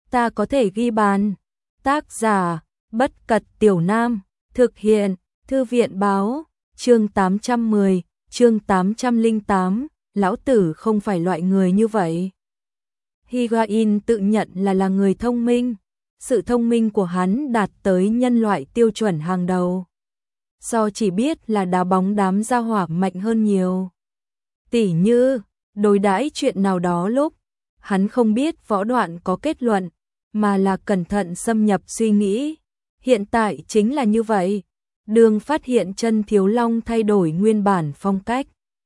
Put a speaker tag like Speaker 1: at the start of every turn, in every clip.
Speaker 1: ta có thể ghi bàn. Tác giả, Bất Cật Tiểu Nam, thực hiện, Thư viện báo, chương 810, chương 808, lão tử không phải loại người như vậy. Higuain tự nhận là người thông minh, sự thông minh của hắn đạt tới nhân loại tiêu chuẩn hàng đầu. So chỉ biết là đá bóng đám gia hỏa mạnh hơn nhiều. Tỉ như, đối đãi chuyện nào đó lúc, hắn không biết võ đoạn có kết luận, mà là cẩn thận xâm nhập suy nghĩ. Hiện tại chính là như vậy. Đường phát hiện chân Thiếu Long thay đổi nguyên bản phong cách,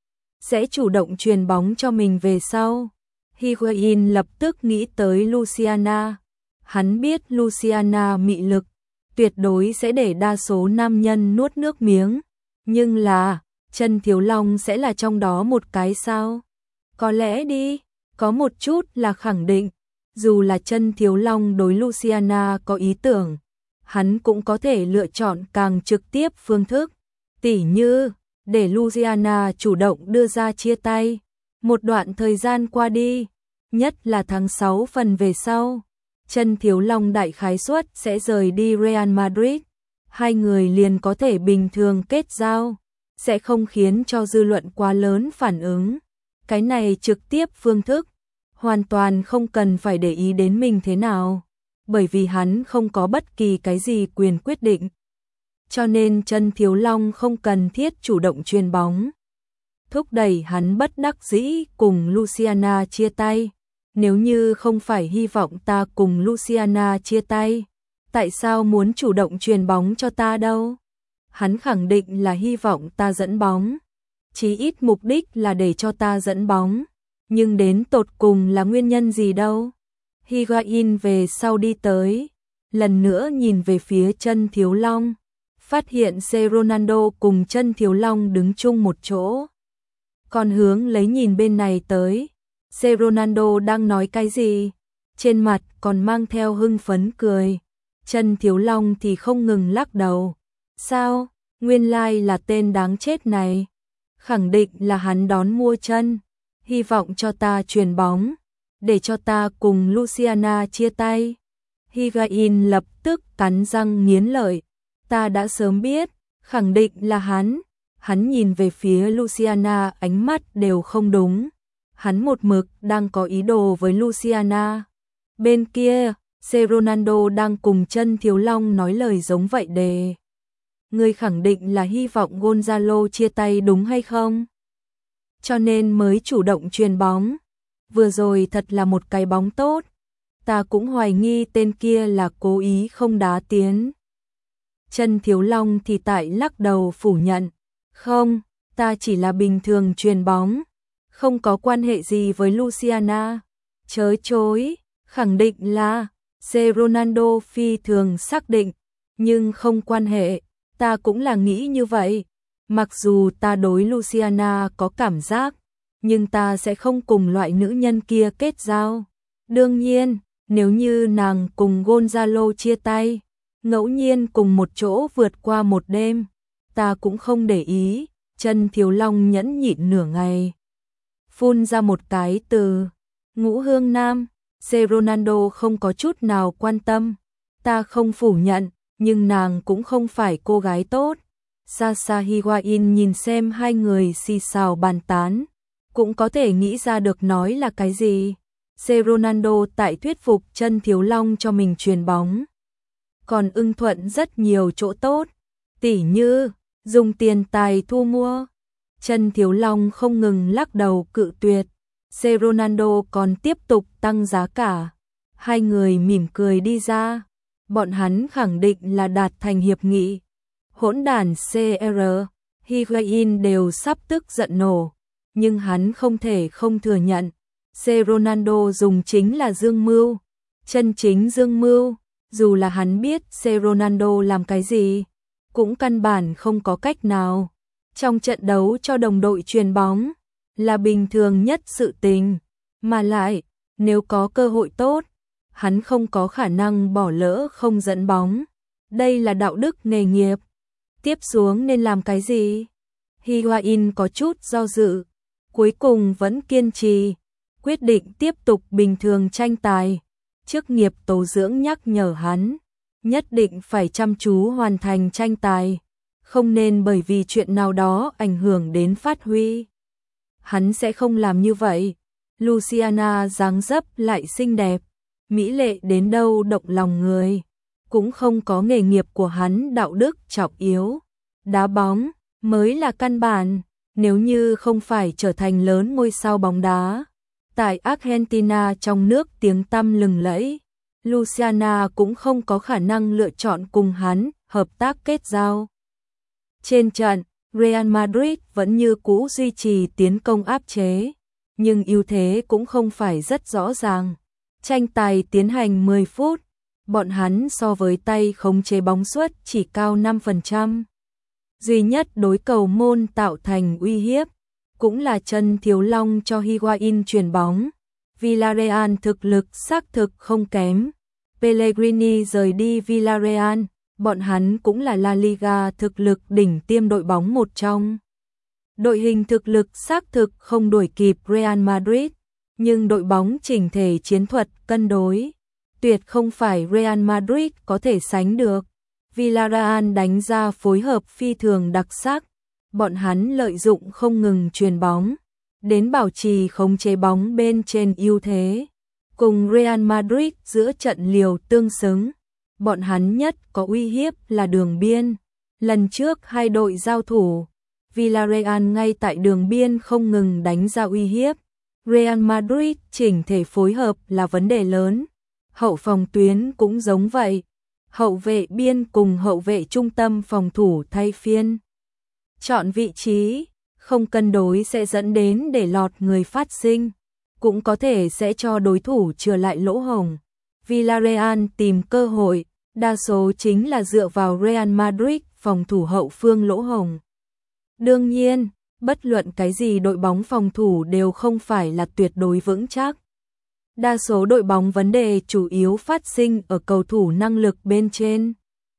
Speaker 1: sẽ chủ động truyền bóng cho mình về sau. Higuain lập tức nghĩ tới Luciana. Hắn biết Luciana mị lực, tuyệt đối sẽ để đa số nam nhân nuốt nước miếng. Nhưng là, chân Thiếu Long sẽ là trong đó một cái sao? Có lẽ đi, có một chút là khẳng định. Dù là chân Thiếu Long đối Luciana có ý tưởng, hắn cũng có thể lựa chọn càng trực tiếp phương thức. Tỉ như, để Luciana chủ động đưa ra chia tay. Một đoạn thời gian qua đi, nhất là tháng 6 phần về sau, chân Thiếu Long đại khái suất sẽ rời đi Real Madrid. Hai người liền có thể bình thường kết giao, sẽ không khiến cho dư luận quá lớn phản ứng. Cái này trực tiếp phương thức, hoàn toàn không cần phải để ý đến mình thế nào, bởi vì hắn không có bất kỳ cái gì quyền quyết định. Cho nên chân Thiếu Long không cần thiết chủ động chuyền bóng, thúc đẩy hắn bất đắc dĩ cùng Luciana chia tay. Nếu như không phải hy vọng ta cùng Luciana chia tay, tại sao muốn chủ động chuyền bóng cho ta đâu? Hắn khẳng định là hy vọng ta dẫn bóng, chí ít mục đích là để cho ta dẫn bóng. Nhưng đến tột cùng là nguyên nhân gì đâu? Higuain về sau đi tới, lần nữa nhìn về phía chân Thiếu Long, phát hiện Ronaldo cùng chân Thiếu Long đứng chung một chỗ. Còn hướng lấy nhìn bên này tới, Ronaldo đang nói cái gì? Trên mặt còn mang theo hưng phấn cười. Chân Thiếu Long thì không ngừng lắc đầu. Sao? Nguyên lai là tên đáng chết này. Khẳng định là hắn đón mua chân, hy vọng cho ta chuyền bóng, để cho ta cùng Luciana chia tay. Higuain lập tức cắn răng nghiến lợi. Ta đã sớm biết, khẳng định là hắn. Hắn nhìn về phía Luciana, ánh mắt đều không đúng. Hắn một mực đang có ý đồ với Luciana. Bên kia, Ronaldo đang cùng chân Thiếu Long nói lời giống vậy đề. Ngươi khẳng định là hy vọng Gonzalo chia tay đúng hay không? Cho nên mới chủ động chuyền bóng. Vừa rồi thật là một cái bóng tốt. Ta cũng hoài nghi tên kia là cố ý không đá tiến. Chân Thiếu Long thì tại lắc đầu phủ nhận. Không, ta chỉ là bình thường chuyền bóng, không có quan hệ gì với Luciana. Chớ chối, khẳng định là. Ronaldo phi thường xác định, nhưng không quan hệ, ta cũng là nghĩ như vậy. Mặc dù ta đối Luciana có cảm giác, nhưng ta sẽ không cùng loại nữ nhân kia kết giao. Đương nhiên, nếu như nàng cùng Gonzalo chia tay, ngẫu nhiên cùng một chỗ vượt qua một đêm, ta cũng không để ý. Chân Thiếu Long nhẫn nhịn nửa ngày, phun ra một cái từ Ngũ Hương Nam. Ronaldo không có chút nào quan tâm. Ta không phủ nhận, nhưng nàng cũng không phải cô gái tốt. Xa Higuain nhìn xem hai người xì xào bàn tán, cũng có thể nghĩ ra được nói là cái gì. Ronaldo tại thuyết phục chân Thiếu Long cho mình chuyền bóng, còn ưng thuận rất nhiều chỗ tốt, tỉ như dùng tiền tài thu mua. Chân Thiếu Long không ngừng lắc đầu cự tuyệt. Ronaldo còn tiếp tục tăng giá cả. Hai người mỉm cười đi ra. Bọn hắn khẳng định là đạt thành hiệp nghị. Hỗn đản CR, Higuain đều sắp tức giận nổ, nhưng hắn không thể không thừa nhận. Ronaldo dùng chính là dương mưu, chân chính dương mưu. Dù là hắn biết Ronaldo làm cái gì, cũng căn bản không có cách nào. Trong trận đấu cho đồng đội chuyền bóng là bình thường nhất sự tình, mà lại, nếu có cơ hội tốt, hắn không có khả năng bỏ lỡ không dẫn bóng. Đây là đạo đức nghề nghiệp. Tiếp xuống nên làm cái gì? Higuain có chút do dự, cuối cùng vẫn kiên trì, quyết định tiếp tục bình thường tranh tài. chức nghiệp tố dưỡng nhắc nhở hắn, nhất định phải chăm chú hoàn thành tranh tài, không nên bởi vì chuyện nào đó ảnh hưởng đến phát huy. Hắn sẽ không làm như vậy. Luciana dáng dấp lại xinh đẹp, mỹ lệ đến đâu động lòng người, cũng không có nghề nghiệp của hắn đạo đức trọng yếu. Đá bóng mới là căn bản, nếu như không phải trở thành lớn ngôi sao bóng đá tại Argentina trong nước tiếng tăm lừng lẫy, Luciana cũng không có khả năng lựa chọn cùng hắn hợp tác kết giao. Trên trận, Real Madrid vẫn như cũ duy trì tiến công áp chế, nhưng ưu thế cũng không phải rất rõ ràng. Tranh tài tiến hành 10 phút, bọn hắn so với tay khống chế bóng suất chỉ cao 5%. Duy nhất đối cầu môn tạo thành uy hiếp, cũng là chân thiếu long cho Higuain chuyền bóng. Villarreal thực lực xác thực không kém. Pellegrini rời đi Villarreal, bọn hắn cũng là La Liga thực lực đỉnh tiêm đội bóng một trong. Đội hình thực lực xác thực không đuổi kịp Real Madrid, nhưng đội bóng chỉnh thể chiến thuật cân đối, tuyệt không phải Real Madrid có thể sánh được. Villarreal đánh ra phối hợp phi thường đặc sắc, bọn hắn lợi dụng không ngừng chuyền bóng, đến bảo trì khống chế bóng bên trên ưu thế. Cùng Real Madrid giữa trận liều tương xứng, bọn hắn nhất có uy hiếp là đường biên. Lần trước hai đội giao thủ, Villarreal ngay tại đường biên không ngừng đánh ra uy hiếp. Real Madrid chỉnh thể phối hợp là vấn đề lớn. Hậu phòng tuyến cũng giống vậy. Hậu vệ biên cùng hậu vệ trung tâm phòng thủ thay phiên. Chọn vị trí, không cân đối sẽ dẫn đến để lọt người phát sinh, cũng có thể sẽ cho đối thủ chừa lại lỗ hổng. Villarreal tìm cơ hội, đa số chính là dựa vào Real Madrid phòng thủ hậu phương lỗ hổng. Đương nhiên, bất luận cái gì đội bóng phòng thủ đều không phải là tuyệt đối vững chắc. Đa số đội bóng vấn đề chủ yếu phát sinh ở cầu thủ năng lực bên trên.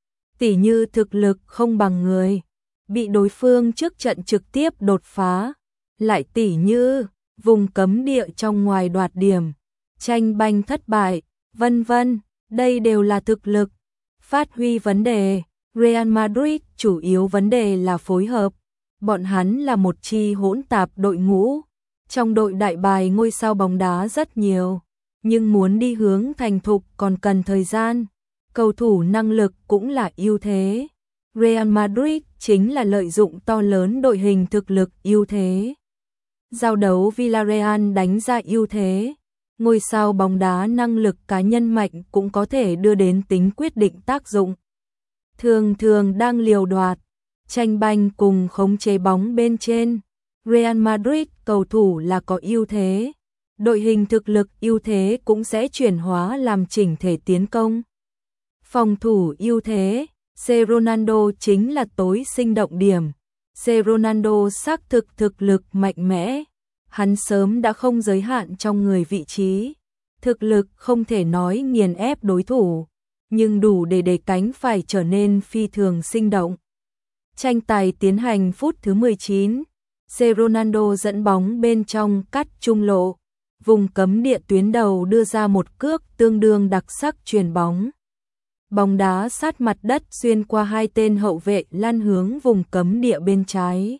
Speaker 1: Tỉ như thực lực không bằng người, bị đối phương trước trận trực tiếp đột phá. Lại tỉ như vùng cấm địa trong ngoài đoạt điểm, tranh banh thất bại, vân vân, đây đều là thực lực. Phát huy vấn đề, Real Madrid chủ yếu vấn đề là phối hợp. Bọn hắn là một chi hỗn tạp đội ngũ. Trong đội đại bài ngôi sao bóng đá rất nhiều, nhưng muốn đi hướng thành thục còn cần thời gian. Cầu thủ năng lực cũng là ưu thế. Real Madrid chính là lợi dụng to lớn đội hình thực lực ưu thế. Giao đấu Villarreal đánh ra ưu thế. Ngôi sao bóng đá năng lực cá nhân mạnh cũng có thể đưa đến tính quyết định tác dụng. Thường thường đang liều đoạt, tranh banh cùng khống chế bóng bên trên. Real Madrid cầu thủ là có ưu thế. Đội hình thực lực ưu thế cũng sẽ chuyển hóa làm chỉnh thể tiến công. Phòng thủ ưu thế, C. Ronaldo chính là tối sinh động điểm. C. Ronaldo xác thực lực mạnh mẽ. Hắn sớm đã không giới hạn trong người vị trí. Thực lực không thể nói nghiền ép đối thủ, nhưng đủ để đẩy cánh phải trở nên phi thường sinh động. Tranh tài tiến hành phút thứ 19. C. Ronaldo dẫn bóng bên trong cắt trung lộ. Vùng cấm địa tuyến đầu đưa ra một cước tương đương đặc sắc chuyền bóng. Bóng đá sát mặt đất xuyên qua hai tên hậu vệ lăn hướng vùng cấm địa bên trái.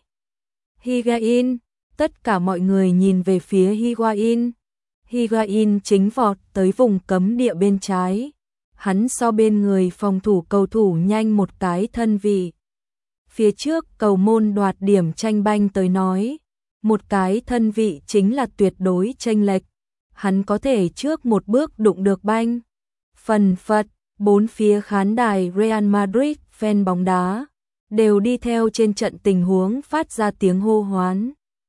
Speaker 1: Higuain, tất cả mọi người nhìn về phía Higuain. Higuain chính vọt tới vùng cấm địa bên trái. Hắn so bên người phòng thủ cầu thủ nhanh một cái thân vị. Phía trước cầu môn đoạt điểm tranh banh tới nói, một cái thân vị chính là tuyệt đối chênh lệch. Hắn có thể trước một bước đụng được banh. Phần phật, bốn phía khán đài Real Madrid fan bóng đá đều đi theo trên trận tình huống phát ra tiếng hô hoán.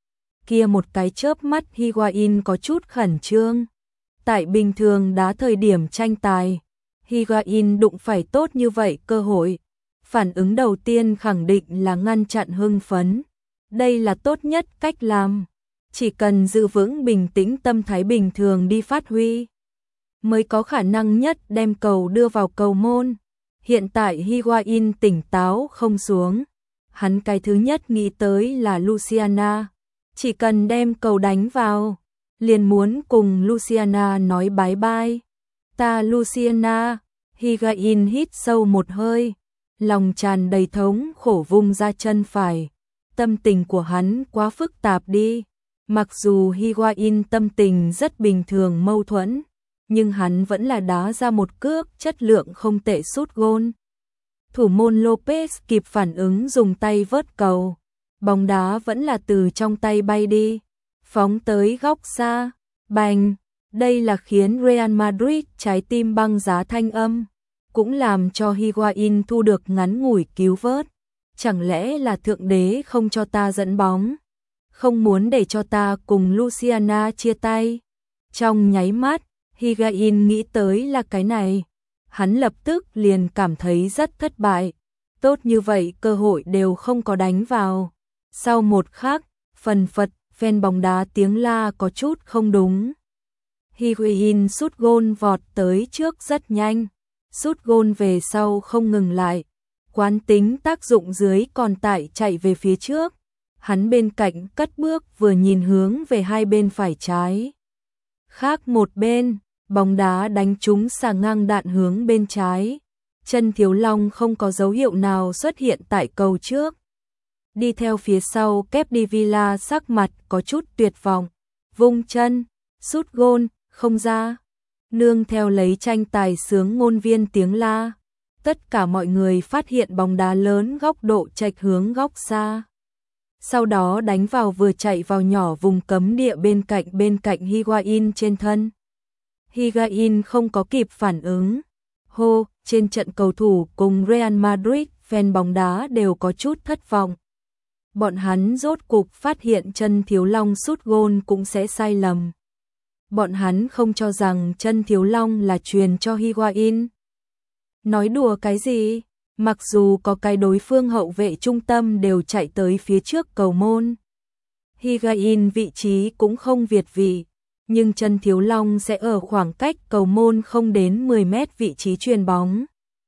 Speaker 1: Kia một cái chớp mắt Higuain có chút khẩn trương. Tại bình thường đá thời điểm tranh tài, Higuain đụng phải tốt như vậy cơ hội. Phản ứng đầu tiên khẳng định là ngăn chặn hưng phấn. Đây là tốt nhất cách làm. Chỉ cần giữ vững bình tĩnh tâm thái bình thường đi phát huy, mới có khả năng nhất đem cầu đưa vào cầu môn. Hiện tại Higuain tỉnh táo không xuống. Hắn cái thứ nhất nghĩ tới là Luciana. Chỉ cần đem cầu đánh vào, liền muốn cùng Luciana nói bye bye. Ta Luciana, Higuain hít sâu một hơi, lòng tràn đầy thống khổ vung ra chân phải. Tâm tình của hắn quá phức tạp đi. Mặc dù Higuain tâm tình rất bình thường mâu thuẫn, nhưng hắn vẫn là đá ra một cước chất lượng không tệ sút gôn. Thủ môn Lopez kịp phản ứng dùng tay vớt cầu. Bóng đá vẫn là từ trong tay bay đi, phóng tới góc xa. Bành! Đây là khiến Real Madrid trái tim băng giá thanh âm, cũng làm cho Higuain thu được ngắn ngủi cứu vớt. Chẳng lẽ là thượng đế không cho ta dẫn bóng, không muốn để cho ta cùng Luciana chia tay? Trong nháy mắt, Higuain nghĩ tới là cái này. Hắn lập tức liền cảm thấy rất thất bại. Tốt như vậy cơ hội đều không có đánh vào. Sau một khắc, phần phật, fan bóng đá tiếng la có chút không đúng. Higuain sút gôn vọt tới trước rất nhanh. Sút gôn về sau không ngừng lại. Quán tính tác dụng dưới còn tại chạy về phía trước. Hắn bên cạnh cất bước vừa nhìn hướng về hai bên phải trái. Khác một bên, bóng đá đánh trúng xà ngang đạn hướng bên trái. Chân Thiếu Long không có dấu hiệu nào xuất hiện tại cầu trước. Đi theo phía sau Capdevila sắc mặt có chút tuyệt vọng. Vung chân, sút gôn, không ra. Nương theo lấy tranh tài sướng ngôn viên tiếng la. Tất cả mọi người phát hiện bóng đá lớn góc độ chệch hướng góc xa. Sau đó đánh vào vừa chạy vào nhỏ vùng cấm địa bên cạnh Higuain trên thân. Higuain không có kịp phản ứng. Trên trận cầu thủ cùng Real Madrid, fan bóng đá đều có chút thất vọng. Bọn hắn rốt cục phát hiện chân Thiếu Long sút gôn cũng sẽ sai lầm. Bọn hắn không cho rằng chân Thiếu Long là truyền cho Higuain. Nói đùa cái gì? Mặc dù có cái đối phương hậu vệ trung tâm đều chạy tới phía trước cầu môn. Higuain vị trí cũng không việt vị, nhưng chân Thiếu Long sẽ ở khoảng cách cầu môn không đến 10 mét vị trí chuyền bóng.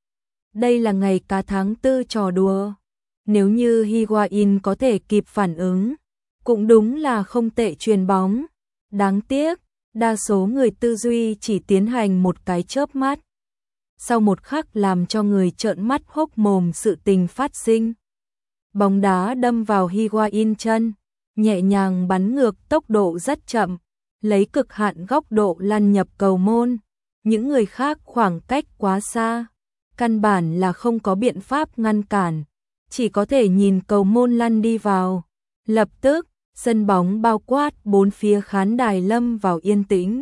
Speaker 1: Đây là ngày cá tháng 4 trò đùa. Nếu như Higuain có thể kịp phản ứng, cũng đúng là không tệ chuyền bóng. Đáng tiếc, đa số người tư duy chỉ tiến hành một cái chớp mắt. Sau một khắc làm cho người trợn mắt hốc mồm sự tình phát sinh. Bóng đá đâm vào Higuain chân, nhẹ nhàng bắn ngược tốc độ rất chậm, lấy cực hạn góc độ lăn nhập cầu môn. Những người khác khoảng cách quá xa, căn bản là không có biện pháp ngăn cản, chỉ có thể nhìn cầu môn lăn đi vào. Lập tức, sân bóng bao quát bốn phía khán đài lâm vào yên tĩnh.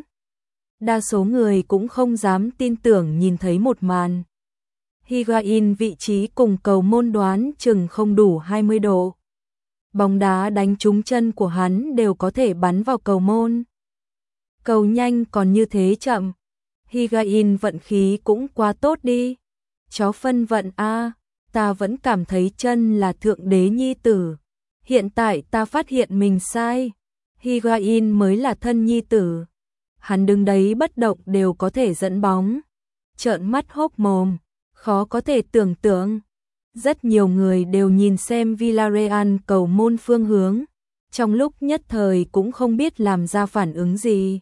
Speaker 1: Đa số người cũng không dám tin tưởng nhìn thấy một màn. Higuain vị trí cùng cầu môn đoán chừng không đủ 20 độ. Bóng đá đánh trúng chân của hắn đều có thể bắn vào cầu môn. Cầu nhanh còn như thế chậm. Higuain vận khí cũng quá tốt đi. Chó phân vận a, ta vẫn cảm thấy chân là thượng đế nhi tử. Hiện tại ta phát hiện mình sai. Higuain mới là thân nhi tử. Hắn đứng đấy bất động đều có thể dẫn bóng. Trợn mắt hốc mồm, khó có thể tưởng tượng. Rất nhiều người đều nhìn xem Villarreal cầu môn phương hướng. Trong lúc nhất thời cũng không biết làm ra phản ứng gì.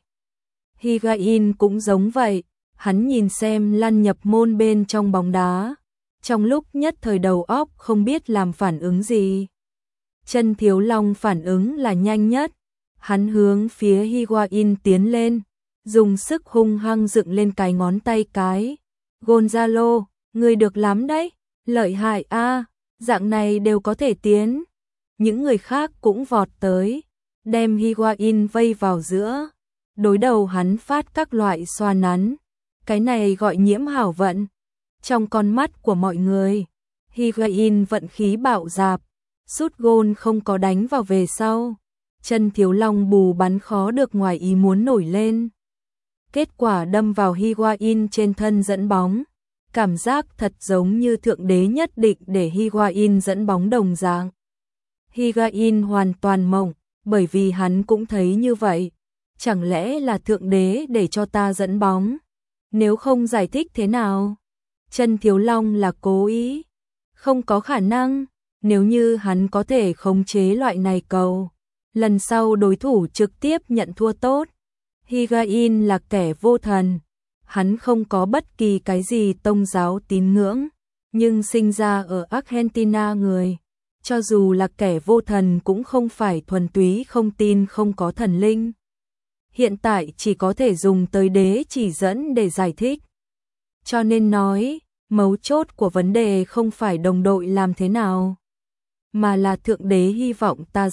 Speaker 1: Higuain cũng giống vậy. Hắn nhìn xem lăn nhập môn bên trong bóng đá. Trong lúc nhất thời đầu óc không biết làm phản ứng gì. Chân Thiếu Long phản ứng là nhanh nhất. Hắn hướng phía Higuain tiến lên, dùng sức hung hăng dựng lên cái ngón tay cái. Gonzalo, người được lắm đấy, lợi hại a, dạng này đều có thể tiến. Những người khác cũng vọt tới, đem Higuain vây vào giữa. Đối đầu hắn phát các loại xoa nắn. Cái này gọi nhiễm hảo vận. Trong con mắt của mọi người, Higuain vận khí bạo dạp, sút gôn không có đánh vào về sau. Chân Thiếu Long bù bắn khó được ngoài ý muốn nổi lên. Kết quả đâm vào Higuain trên thân dẫn bóng. Cảm giác thật giống như thượng đế nhất định để Higuain dẫn bóng đồng dạng. Higuain hoàn toàn mộng, bởi vì hắn cũng thấy như vậy. Chẳng lẽ là thượng đế để cho ta dẫn bóng? Nếu không giải thích thế nào? Chân Thiếu Long là cố ý. Không có khả năng, nếu như hắn có thể khống chế loại này cầu. Lần sau đối thủ trực tiếp nhận thua tốt. Higuain là kẻ vô thần. hắn không có bất kỳ cái gì tôn giáo tín ngưỡng, nhưng sinh ra ở Argentina người, cho dù là kẻ vô thần cũng không phải thuần túy không tin không có thần linh. Hiện tại chỉ có thể dùng tới đế chỉ dẫn để giải thích. Cho nên nói, mấu chốt của vấn đề không phải đồng đội làm thế nào, mà là Thượng Đế hy vọng ta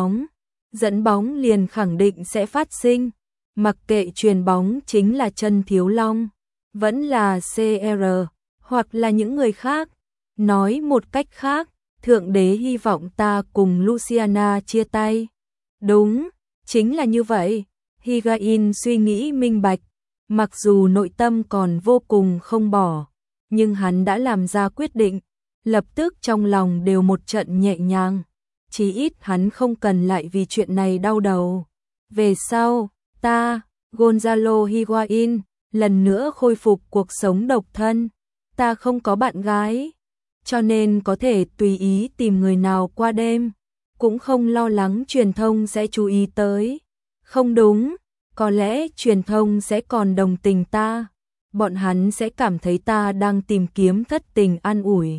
Speaker 1: dẫn bóng liền khẳng định sẽ phát sinh, mặc kệ truyền bóng chính là Chân Thiếu Long, vẫn là CR, hoặc là những người khác. Nói một cách khác, Thượng Đế hy vọng ta cùng Luciana chia tay. Đúng, chính là như vậy. Higuain suy nghĩ minh bạch, mặc dù nội tâm còn vô cùng không bỏ, nhưng hắn đã làm ra quyết định, lập tức trong lòng đều một trận nhẹ nhàng, chí ít hắn không cần lại vì chuyện này đau đầu. Về sau, ta, Gonzalo Higuain, lần nữa khôi phục cuộc sống độc thân, ta không có bạn gái, cho nên có thể tùy ý tìm người nào qua đêm, cũng không lo lắng truyền thông sẽ chú ý tới. Không đúng, có lẽ truyền thông sẽ còn đồng tình ta, bọn hắn sẽ cảm thấy ta đang tìm kiếm thất tình an ủi.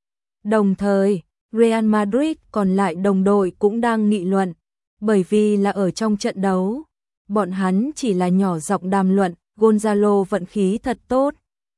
Speaker 1: Đồng thời, Real Madrid còn lại đồng đội cũng đang nghị luận, bởi vì là ở trong trận đấu, bọn hắn chỉ là nhỏ giọng đàm luận, Gonzalo vận khí thật tốt.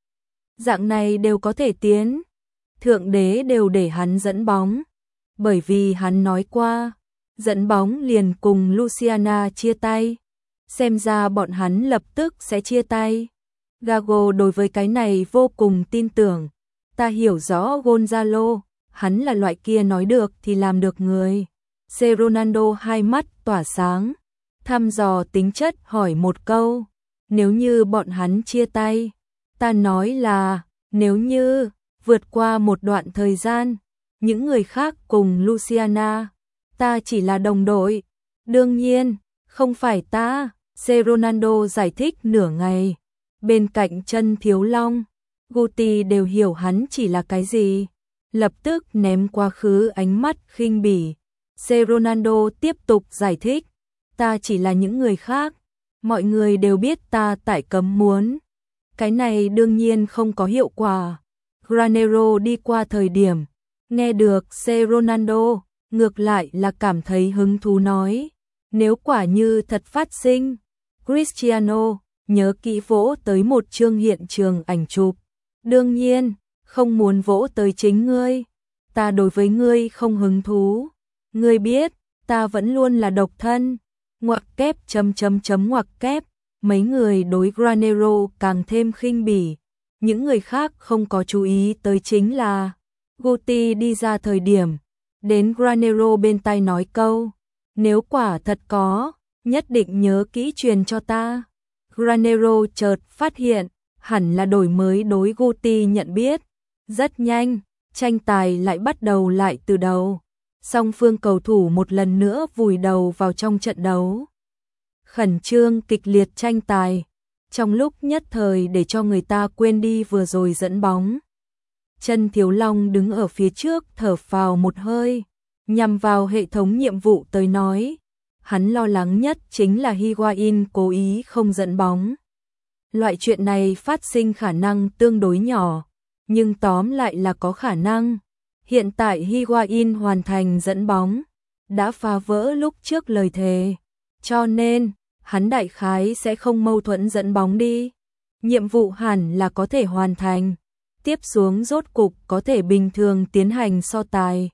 Speaker 1: Dạng này đều có thể tiến, Thượng Đế đều để hắn dẫn bóng, bởi vì hắn nói qua, dẫn bóng liền cùng Luciana chia tay, xem ra bọn hắn lập tức sẽ chia tay. Gago đối với cái này vô cùng tin tưởng, ta hiểu rõ Gonzalo, hắn là loại kia nói được thì làm được người. C. Ronaldo hai mắt tỏa sáng, thăm dò tính chất hỏi một câu, nếu như bọn hắn chia tay, ta nói là, nếu như, vượt qua một đoạn thời gian, những người khác cùng Luciana, ta chỉ là đồng đội, đương nhiên, không phải ta, C. Ronaldo giải thích nửa ngày, bên cạnh Chân Thiếu Long, Guti đều hiểu hắn chỉ là cái gì, lập tức ném quá khứ ánh mắt khinh bỉ. C. Ronaldo tiếp tục giải thích, ta chỉ là những người khác, mọi người đều biết ta tại cấm muốn. Cái này đương nhiên không có hiệu quả. Granero đi qua thời điểm, nghe được C. Ronaldo, ngược lại là cảm thấy hứng thú nói, nếu quả như thật phát sinh, Cristiano, nhớ kỹ vỗ tới một chương hiện trường ảnh chụp. Đương nhiên, không muốn vỗ tới chính ngươi, ta đối với ngươi không hứng thú. Ngươi biết, ta vẫn luôn là độc thân. Ngoặc kép ngoặc kép, mấy người đối Granero càng thêm khinh bỉ. Những người khác không có chú ý tới chính là Guti đi ra thời điểm, đến Granero bên tai nói câu, nếu quả thật có, nhất định nhớ kỹ truyền cho ta. Granero chợt phát hiện, hẳn là đổi mới đối Guti nhận biết. Rất nhanh, tranh tài lại bắt đầu lại từ đầu. Song phương cầu thủ một lần nữa vùi đầu vào trong trận đấu. Khẩn trương kịch liệt tranh tài, trong lúc nhất thời để cho người ta quên đi vừa rồi dẫn bóng. Chân Thiếu Long đứng ở phía trước thở phào một hơi, nhằm vào hệ thống nhiệm vụ tới nói. Hắn lo lắng nhất chính là Higuain cố ý không dẫn bóng. Loại chuyện này phát sinh khả năng tương đối nhỏ, nhưng tóm lại là có khả năng. Hiện tại Higuain hoàn thành dẫn bóng, đã phá vỡ lúc trước lời thề, cho nên hắn đại khái sẽ không mâu thuẫn dẫn bóng đi. Nhiệm vụ hẳn là có thể hoàn thành, tiếp xuống rốt cục có thể bình thường tiến hành so tài.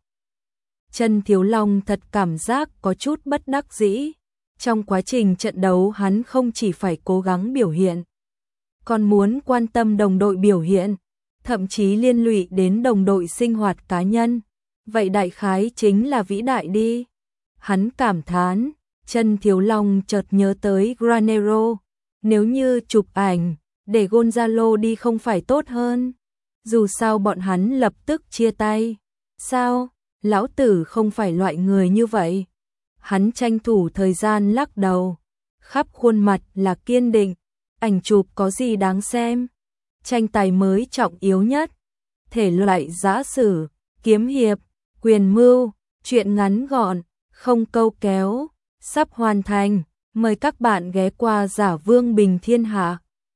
Speaker 1: Chân Thiếu Long thật cảm giác có chút bất đắc dĩ. Trong quá trình trận đấu hắn không chỉ phải cố gắng biểu hiện, còn muốn quan tâm đồng đội biểu hiện, thậm chí liên lụy đến đồng đội sinh hoạt cá nhân. Vậy đại khái chính là vĩ đại đi. Hắn cảm thán, Chân Thiếu Long chợt nhớ tới Granero. Nếu như chụp ảnh, để Gonzalo đi không phải tốt hơn. Dù sao bọn hắn lập tức chia tay. Sao? Lão tử không phải loại người như vậy. Hắn tranh thủ thời gian lắc đầu, khắp khuôn mặt là kiên định. Ảnh chụp có gì đáng xem? Tranh tài mới trọng yếu nhất. Thể loại giã sử, kiếm hiệp, quyền mưu, truyện ngắn gọn, không câu kéo, sắp hoàn thành. Mời các bạn ghé qua Giả Vương Bình Thiên Hạ.